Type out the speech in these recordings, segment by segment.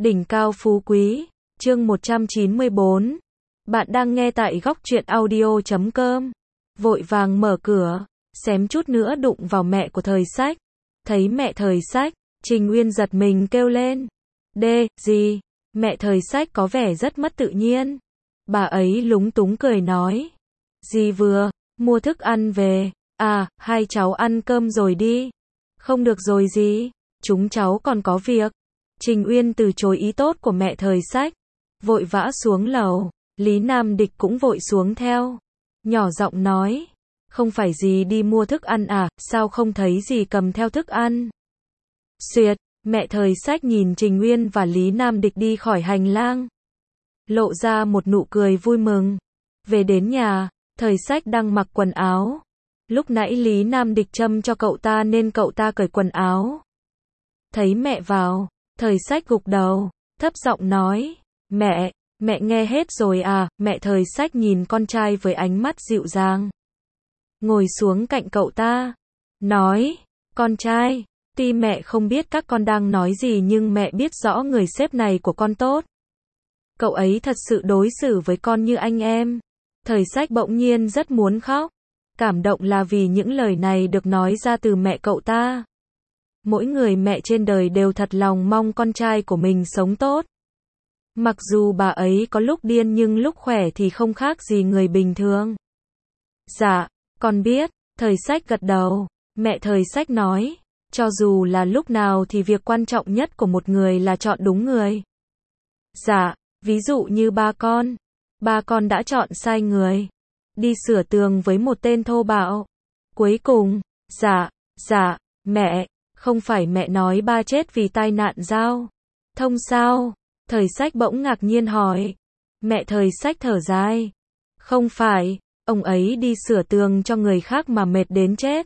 Đỉnh cao phú quý, chương 194. Bạn đang nghe tại góc truyện audio.com. Vội vàng mở cửa, xém chút nữa đụng vào mẹ của Thời Sách. Thấy mẹ Thời Sách, Trình Uyên giật mình kêu lên. Gì? Mẹ Thời Sách có vẻ rất mất tự nhiên. Bà ấy lúng túng cười nói. Dì vừa mua thức ăn về. À, hai cháu ăn cơm rồi đi. Không được rồi dì, chúng cháu còn có việc. Trình Uyên từ chối ý tốt của mẹ Thời Sách, vội vã xuống lầu. Lý Nam Địch cũng vội xuống theo, nhỏ giọng nói, không phải dì đi mua thức ăn à, sao không thấy dì cầm theo thức ăn? Xuyệt, mẹ Thời Sách nhìn Trình Uyên và Lý Nam Địch đi khỏi hành lang, lộ ra một nụ cười vui mừng. Về đến nhà, Thời Sách đang mặc quần áo. Lúc nãy Lý Nam Địch châm cho cậu ta nên cậu ta cởi quần áo. Thấy mẹ vào, Thời Sách gục đầu, thấp giọng nói, mẹ nghe hết rồi à? Mẹ Thời Sách nhìn con trai với ánh mắt dịu dàng. Ngồi xuống cạnh cậu ta, nói, con trai, tuy mẹ không biết các con đang nói gì nhưng mẹ biết rõ người sếp này của con tốt. Cậu ấy thật sự đối xử với con như anh em. Thời Sách bỗng nhiên rất muốn khóc. Cảm động là vì những lời này được nói ra từ mẹ cậu ta. Mỗi người mẹ trên đời đều thật lòng mong con trai của mình sống tốt. Mặc dù bà ấy có lúc điên nhưng lúc khỏe thì không khác gì người bình thường. Dạ, con biết, Thời Sách gật đầu. Mẹ Thời Sách nói, cho dù là lúc nào thì việc quan trọng nhất của một người là chọn đúng người. Dạ, ví dụ như ba con đã chọn sai người. Đi sửa tường với một tên thô bạo. Cuối cùng, dạ, mẹ, không phải mẹ nói ba chết vì tai nạn giao thông sao? Thời Sách bỗng ngạc nhiên hỏi. Mẹ Thời Sách thở dài. Không phải, ông ấy đi sửa tường cho người khác mà mệt đến chết.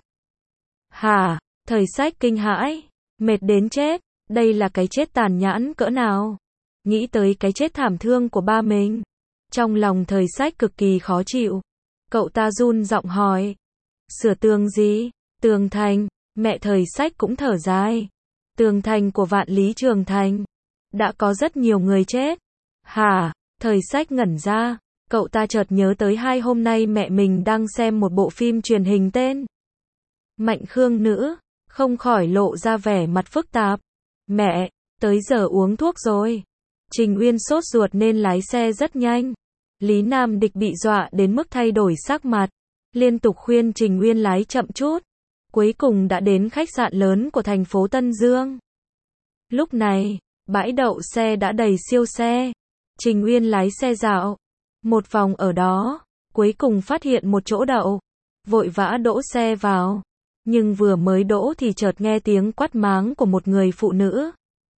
Hả? Thời Sách kinh hãi. Mệt đến chết, đây là cái chết tàn nhẫn cỡ nào? Nghĩ tới cái chết thảm thương của ba mình, trong lòng Thời Sách cực kỳ khó chịu. Cậu ta run giọng hỏi. Sửa tường gì? Tường thành. Mẹ Thời Sách cũng thở dài. Tường thành của Vạn Lý Trường Thành. Đã có rất nhiều người chết. Hả? Thời Sách ngẩn ra. Cậu ta chợt nhớ tới 2 hôm nay mẹ mình đang xem một bộ phim truyền hình tên Mạnh Khương Nữ. Không khỏi lộ ra vẻ mặt phức tạp. Mẹ, tới giờ uống thuốc rồi. Trình Uyên sốt ruột nên lái xe rất nhanh. Lý Nam Địch bị dọa đến mức thay đổi sắc mặt, liên tục khuyên Trình Uyên lái chậm chút. Cuối cùng đã đến khách sạn lớn của thành phố Tân Dương. Lúc này, bãi đậu xe đã đầy siêu xe. Trình Uyên lái xe dạo một vòng ở đó, cuối cùng phát hiện một chỗ đậu, vội vã đỗ xe vào. Nhưng vừa mới đỗ thì chợt nghe tiếng quát mắng của một người phụ nữ.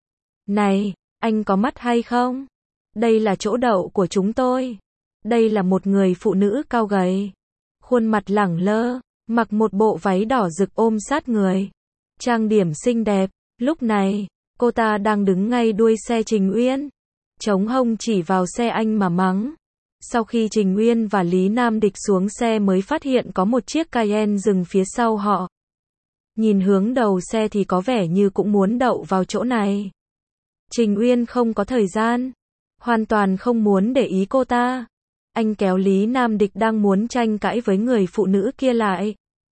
Này, anh có mắt hay không? Đây là chỗ đậu của chúng tôi. Đây là một người phụ nữ cao gầy, khuôn mặt lẳng lơ, mặc một bộ váy đỏ rực ôm sát người, trang điểm xinh đẹp. Lúc này, cô ta đang đứng ngay đuôi xe Trình Uyên, chống hông chỉ vào xe anh mà mắng. Sau khi Trình Uyên và Lý Nam Địch xuống xe mới phát hiện có một chiếc Cayenne dừng phía sau họ. Nhìn hướng đầu xe thì có vẻ như cũng muốn đậu vào chỗ này. Trình Uyên không có thời gian, hoàn toàn không muốn để ý cô ta. Anh kéo Lý Nam Địch đang muốn tranh cãi với người phụ nữ kia lại.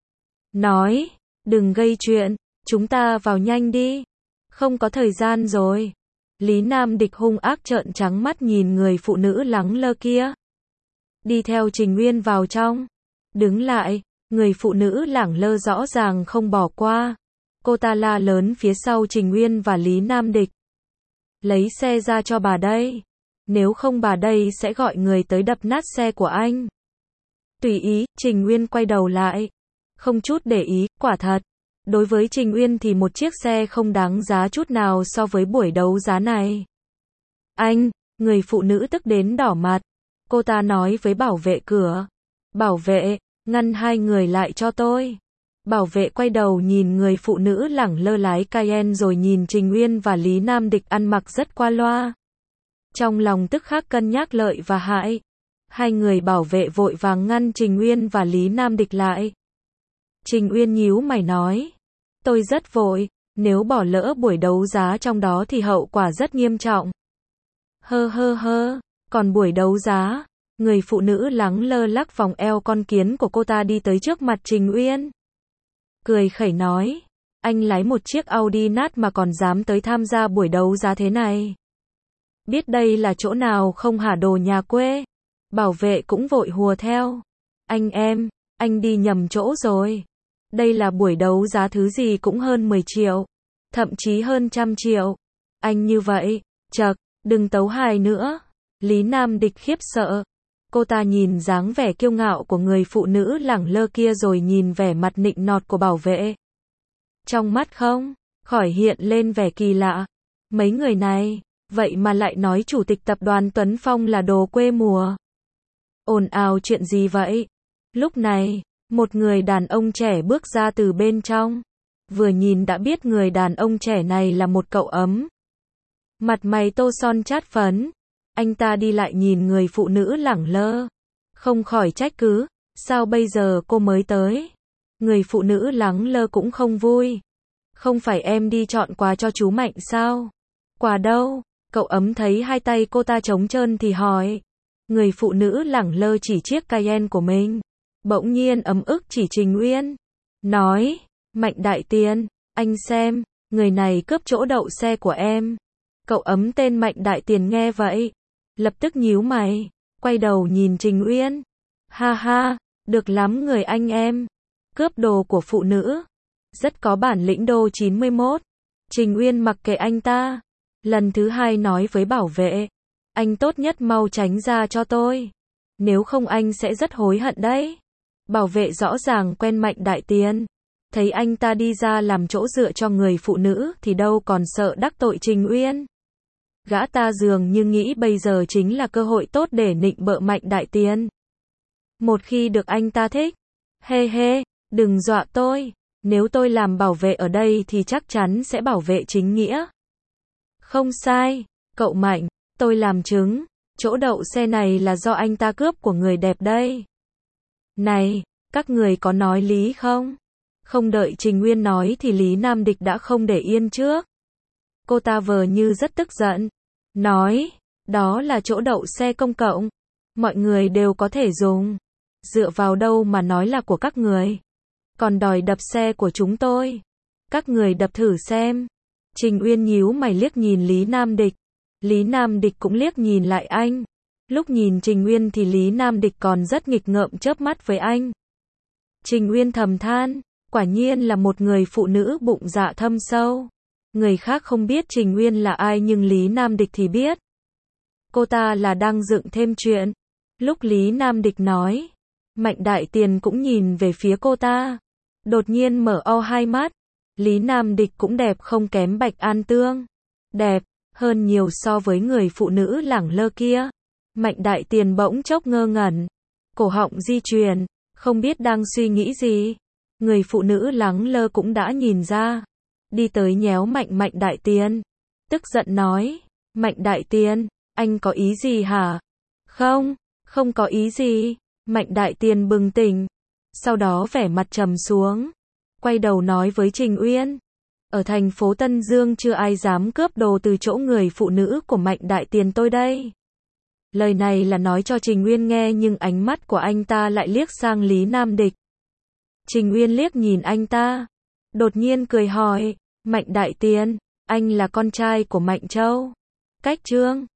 Nói, đừng gây chuyện, chúng ta vào nhanh đi. Không có thời gian rồi. Lý Nam Địch hung ác trợn trắng mắt nhìn người phụ nữ lẳng lơ kia. Đi theo Trình Uyên vào trong. Đứng lại, người phụ nữ lẳng lơ rõ ràng không bỏ qua. Cô ta la lớn phía sau Trình Uyên và Lý Nam Địch. Lấy xe ra cho bà đây. Nếu không bà đây sẽ gọi người tới đập nát xe của anh. Tùy ý, Trình Uyên quay đầu lại. Không chút để ý, quả thật. Đối với Trình Uyên thì một chiếc xe không đáng giá chút nào so với buổi đấu giá này. Anh, người phụ nữ tức đến đỏ mặt. Cô ta nói với bảo vệ cửa. Bảo vệ, ngăn hai người lại cho tôi. Bảo vệ quay đầu nhìn người phụ nữ lẳng lơ lái Cayenne rồi nhìn Trình Uyên và Lý Nam Địch ăn mặc rất qua loa. Trong lòng tức khắc cân nhắc lợi và hại. Hai người bảo vệ vội vàng ngăn Trình Uyên và Lý Nam Địch lại. Trình Uyên nhíu mày nói. Tôi rất vội, Nếu bỏ lỡ buổi đấu giá trong đó thì hậu quả rất nghiêm trọng. Còn buổi đấu giá, người phụ nữ lắng lơ lắc vòng eo con kiến của cô ta đi tới trước mặt Trình Uyên. Cười khẩy nói, anh lái một chiếc Audi nát mà còn dám tới tham gia buổi đấu giá thế này. Biết đây là chỗ nào không hả đồ nhà quê? Bảo vệ cũng vội hùa theo. Anh đi nhầm chỗ rồi. Đây là buổi đấu giá thứ gì cũng hơn 10 triệu. Thậm chí hơn 100 triệu. Anh như vậy, chậc, đừng tấu hài nữa. Lý Nam Địch khiếp sợ. Cô ta nhìn dáng vẻ kiêu ngạo của người phụ nữ lẳng lơ kia rồi nhìn vẻ mặt nịnh nọt của bảo vệ. Trong mắt không khỏi hiện lên vẻ kỳ lạ. Mấy người này, vậy mà lại nói chủ tịch tập đoàn Tuấn Phong là đồ quê mùa. Ồn ào chuyện gì vậy? Lúc này, một người đàn ông trẻ bước ra từ bên trong. Vừa nhìn đã biết người đàn ông trẻ này là một cậu ấm. Mặt mày tô son chát phấn. Anh ta đi lại nhìn người phụ nữ lẳng lơ. Không khỏi trách cứ, sao bây giờ cô mới tới? Người phụ nữ lẳng lơ cũng không vui. Không phải em đi chọn quà cho chú Mạnh sao? Quà đâu? Cậu ấm thấy hai tay cô ta trống trơn thì hỏi. Người phụ nữ lẳng lơ chỉ chiếc Cayenne của mình. Bỗng nhiên ấm ức chỉ Trình Uyên. Nói, Mạnh đại tiền, anh xem, người này cướp chỗ đậu xe của em. Cậu ấm tên Mạnh đại tiền nghe vậy. Lập tức nhíu mày, quay đầu nhìn Trình Uyên. Ha, được lắm người anh em. Cướp đồ của phụ nữ. Rất có bản lĩnh đô 91. Trình Uyên mặc kệ anh ta. Lần thứ hai nói với bảo vệ. Anh tốt nhất mau tránh ra cho tôi. Nếu không anh sẽ rất hối hận đấy. Bảo vệ rõ ràng quen Mạnh đại tiền. Thấy anh ta đi ra làm chỗ dựa cho người phụ nữ thì đâu còn sợ đắc tội Trình Uyên. Gã ta dường như nghĩ bây giờ chính là cơ hội tốt để nịnh bợ Mạnh đại tiền. Một khi được anh ta thích. Đừng dọa tôi. Nếu tôi làm bảo vệ ở đây thì chắc chắn sẽ bảo vệ chính nghĩa. Không sai, cậu Mạnh, tôi làm chứng. Chỗ đậu xe này là do anh ta cướp của người đẹp đây. Này, các người có nói lý không? Không đợi Trình Uyên nói thì Lý Nam Địch đã không để yên trước. Cô ta vờ như rất tức giận. Nói, đó là chỗ đậu xe công cộng. Mọi người đều có thể dùng. Dựa vào đâu mà nói là của các người? Còn đòi đập xe của chúng tôi. Các người đập thử xem. Trình Uyên nhíu mày liếc nhìn Lý Nam Địch. Lý Nam Địch cũng liếc nhìn lại anh. Lúc nhìn Trình Uyên thì Lý Nam Địch còn rất nghịch ngợm chớp mắt với anh. Trình Uyên thầm than, quả nhiên là một người phụ nữ bụng dạ thâm sâu. Người khác không biết Trình Uyên là ai nhưng Lý Nam Địch thì biết. Cô ta là đang dựng thêm chuyện. Lúc Lý Nam Địch nói, Mạnh đại tiền cũng nhìn về phía cô ta. Đột nhiên mở to hai mắt. Lý Nam Địch cũng đẹp không kém Bạch An Tương. Đẹp hơn nhiều so với người phụ nữ lẳng lơ kia. Mạnh đại tiền bỗng chốc ngơ ngẩn. Cổ họng di chuyển, không biết đang suy nghĩ gì. Người phụ nữ lẳng lơ cũng đã nhìn ra. Đi tới nhéo Mạnh đại tiền. Tức giận nói, Mạnh đại tiền, anh có ý gì hả? Không có ý gì. Mạnh đại tiền bừng tỉnh. Sau đó vẻ mặt trầm xuống. Quay đầu nói với Trình Uyên. Ở thành phố Tân Dương chưa ai dám cướp đồ từ chỗ người phụ nữ của Mạnh đại tiền tôi đây. Lời này là nói cho Trình Uyên nghe nhưng ánh mắt của anh ta lại liếc sang Lý Nam Địch. Trình Uyên liếc nhìn anh ta. Đột nhiên cười hỏi, Mạnh đại tiền, anh là con trai của Mạnh Châu. Cách Trương.